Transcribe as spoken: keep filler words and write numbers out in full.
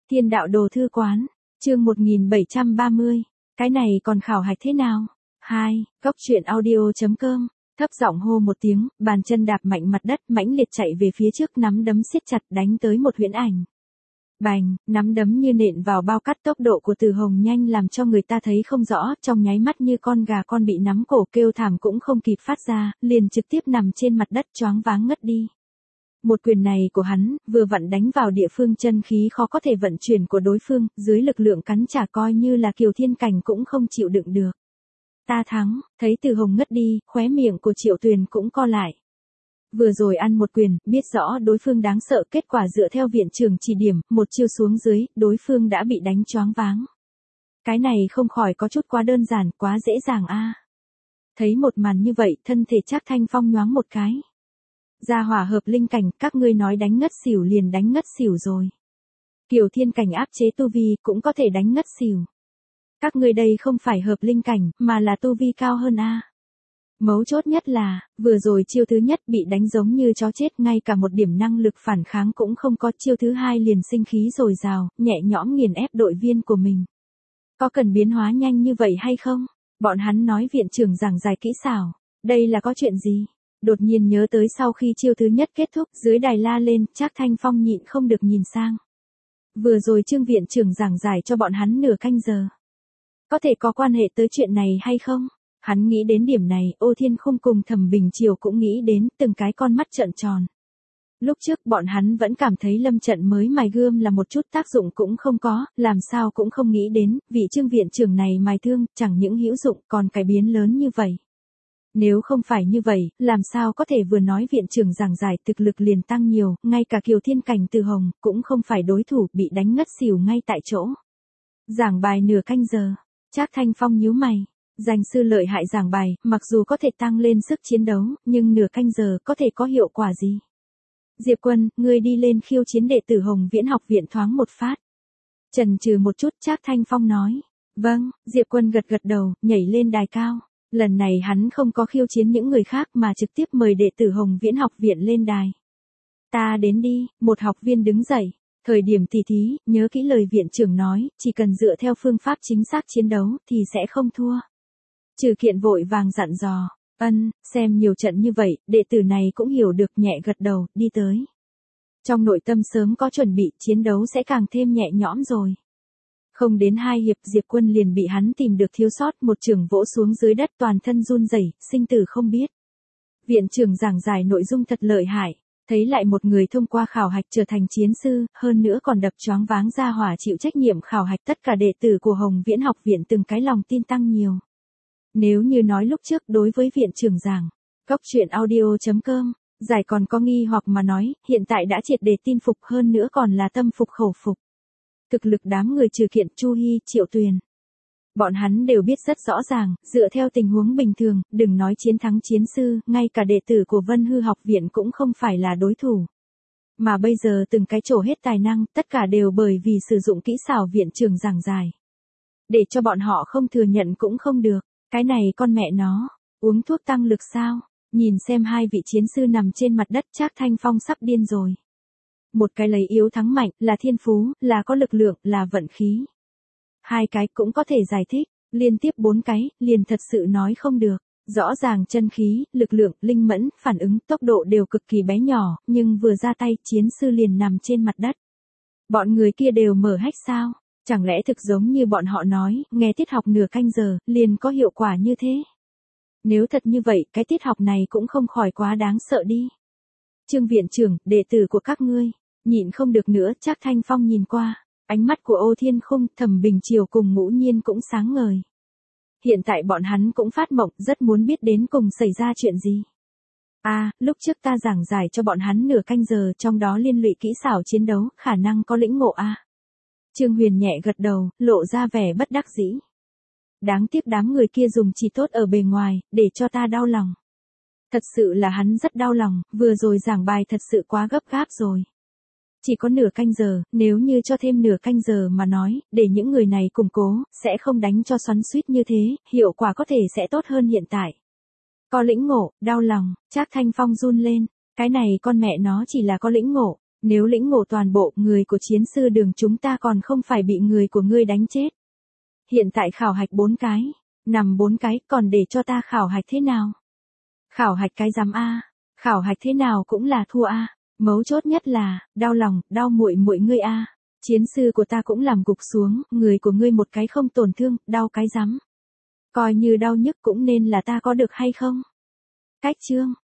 Thiên đạo đồ thư quán, chương một nghìn bảy trăm ba mươi, cái này còn khảo hạch thế nào? hai, góc truyện audio.com, thấp giọng hô một tiếng, bàn chân đạp mạnh mặt đất, mãnh liệt chạy về phía trước, nắm đấm siết chặt đánh tới một huyễn ảnh. Bành, nắm đấm như nện vào bao cát, tốc độ của Từ Hồng nhanh làm cho người ta thấy không rõ, trong nháy mắt như con gà con bị nắm cổ, kêu thảm cũng không kịp phát ra, liền trực tiếp nằm trên mặt đất choáng váng ngất đi. Một quyền này của hắn, vừa vặn đánh vào địa phương chân khí khó có thể vận chuyển của đối phương, dưới lực lượng cắn trả coi như là Kiều Thiên Cảnh cũng không chịu đựng được. Ta thắng, thấy Từ Hồng ngất đi, khóe miệng của Triệu Tuyền cũng co lại. Vừa rồi ăn một quyền, biết rõ đối phương đáng sợ, kết quả dựa theo viện trưởng chỉ điểm, một chiêu xuống dưới, đối phương đã bị đánh choáng váng. Cái này không khỏi có chút quá đơn giản, quá dễ dàng a. Thấy một màn như vậy, thân thể Trác Thanh Phong nhoáng một cái. Gia hỏa hợp linh cảnh, các ngươi nói đánh ngất xỉu liền đánh ngất xỉu rồi. Kiều Thiên Cảnh áp chế tu vi cũng có thể đánh ngất xỉu. Các ngươi đây không phải hợp linh cảnh, mà là tu vi cao hơn a. Mấu chốt nhất là, vừa rồi chiêu thứ nhất bị đánh giống như chó chết, ngay cả một điểm năng lực phản kháng cũng không có, chiêu thứ hai liền sinh khí dồi dào, nhẹ nhõm nghiền ép đội viên của mình. Có cần biến hóa nhanh như vậy hay không? Bọn hắn nói viện trưởng giảng giải kỹ xảo, đây là có chuyện gì? Đột nhiên nhớ tới sau khi chiêu thứ nhất kết thúc, dưới đài la lên, Trác Thanh Phong nhịn không được nhìn sang. Vừa rồi Trương viện trưởng giảng giải cho bọn hắn nửa canh giờ. Có thể có quan hệ tới chuyện này hay không? Hắn nghĩ đến điểm này, Ô Thiên Khung cùng Thẩm Bình Triều cũng nghĩ đến, từng cái con mắt trợn tròn. Lúc trước bọn hắn vẫn cảm thấy Lâm Trận mới mài gươm là một chút tác dụng cũng không có, làm sao cũng không nghĩ đến, vị Trương viện trưởng này mài thương, chẳng những hữu dụng còn cải biến lớn như vậy. Nếu không phải như vậy, làm sao có thể vừa nói viện trưởng giảng giải thực lực liền tăng nhiều, ngay cả Kiều Thiên Cảnh Từ Hồng cũng không phải đối thủ, bị đánh ngất xỉu ngay tại chỗ. Giảng bài nửa canh giờ, Trác Thanh Phong nhíu mày. Danh sư lợi hại giảng bài, mặc dù có thể tăng lên sức chiến đấu, nhưng nửa canh giờ có thể có hiệu quả gì? Diệp Quân, ngươi đi lên khiêu chiến đệ tử Hồng Viễn học viện thoáng một phát. Chần chừ một chút, Trác Thanh Phong nói. Vâng, Diệp Quân gật gật đầu, nhảy lên đài cao. Lần này hắn không có khiêu chiến những người khác mà trực tiếp mời đệ tử Hồng Viễn học viện lên đài. Ta đến đi, một học viên đứng dậy. Thời điểm tỷ thí, nhớ kỹ lời viện trưởng nói, chỉ cần dựa theo phương pháp chính xác chiến đấu thì sẽ không thua. Trừ Kiện vội vàng dặn dò, ân, xem nhiều trận như vậy, đệ tử này cũng hiểu được, nhẹ gật đầu, đi tới. Trong nội tâm sớm có chuẩn bị, chiến đấu sẽ càng thêm nhẹ nhõm rồi. Không đến hai hiệp, Diệp Quân liền bị hắn tìm được thiếu sót, một chưởng vỗ xuống dưới đất, toàn thân run rẩy, sinh tử không biết. Viện trưởng giảng giải nội dung thật lợi hại, thấy lại một người thông qua khảo hạch trở thành chiến sư, hơn nữa còn đập choáng váng ra hỏa chịu trách nhiệm khảo hạch, tất cả đệ tử của Hồng Viễn học viện từng cái lòng tin tăng nhiều. Nếu như nói lúc trước đối với viện trưởng giảng, góc truyện audio.com, giải còn có nghi hoặc mà nói, hiện tại đã triệt để tin phục, hơn nữa còn là tâm phục khẩu phục. Thực lực đám người Trừ Kiện, Chu Hi, Triệu Tuyền. Bọn hắn đều biết rất rõ ràng, dựa theo tình huống bình thường, đừng nói chiến thắng chiến sư, ngay cả đệ tử của Vân Hư học viện cũng không phải là đối thủ. Mà bây giờ từng cái trổ hết tài năng, tất cả đều bởi vì sử dụng kỹ xảo viện trưởng giảng giải. Để cho bọn họ không thừa nhận cũng không được. Cái này con mẹ nó, uống thuốc tăng lực sao? Nhìn xem hai vị chiến sư nằm trên mặt đất, Trác Thanh Phong sắp điên rồi. Một cái lấy yếu thắng mạnh, là thiên phú, là có lực lượng, là vận khí. Hai cái cũng có thể giải thích, liên tiếp bốn cái, liền thật sự nói không được. Rõ ràng chân khí, lực lượng, linh mẫn, phản ứng, tốc độ đều cực kỳ bé nhỏ, nhưng vừa ra tay, chiến sư liền nằm trên mặt đất. Bọn người kia đều mở hách sao? Chẳng lẽ thực giống như bọn họ nói, nghe tiết học nửa canh giờ, liền có hiệu quả như thế? Nếu thật như vậy, cái tiết học này cũng không khỏi quá đáng sợ đi. Trương viện trưởng, đệ tử của các ngươi, nhịn không được nữa, Trác Thanh Phong nhìn qua, ánh mắt của Ô Thiên Khung, Thẩm Bình Triều cùng Ngũ Nhiên cũng sáng ngời. Hiện tại bọn hắn cũng phát mộng, rất muốn biết đến cùng xảy ra chuyện gì. A, à, lúc trước ta giảng giải cho bọn hắn nửa canh giờ, trong đó liên lụy kỹ xảo chiến đấu, khả năng có lĩnh ngộ a. À. Trương Huyền nhẹ gật đầu, lộ ra vẻ bất đắc dĩ. Đáng tiếc đám người kia dùng chỉ tốt ở bề ngoài, để cho ta đau lòng. Thật sự là hắn rất đau lòng, vừa rồi giảng bài thật sự quá gấp gáp rồi. Chỉ có nửa canh giờ, nếu như cho thêm nửa canh giờ mà nói, để những người này củng cố, sẽ không đánh cho xoắn xuýt như thế, hiệu quả có thể sẽ tốt hơn hiện tại. Có lĩnh ngộ, đau lòng, Trác Thanh Phong run lên, cái này con mẹ nó chỉ là có lĩnh ngộ, Nếu lĩnh ngộ toàn bộ, người của chiến sư đường chúng ta còn không phải bị người của ngươi đánh chết. Hiện tại khảo hạch bốn cái, nằm bốn cái, còn để cho ta khảo hạch thế nào? Khảo hạch cái rắm a, khảo hạch thế nào cũng là thua a, mấu chốt nhất là, đau lòng, đau muội muội ngươi a. Chiến sư của ta cũng làm gục xuống, người của ngươi một cái không tổn thương, đau cái rắm. Coi như đau nhức cũng nên là ta có được hay không? Cách chương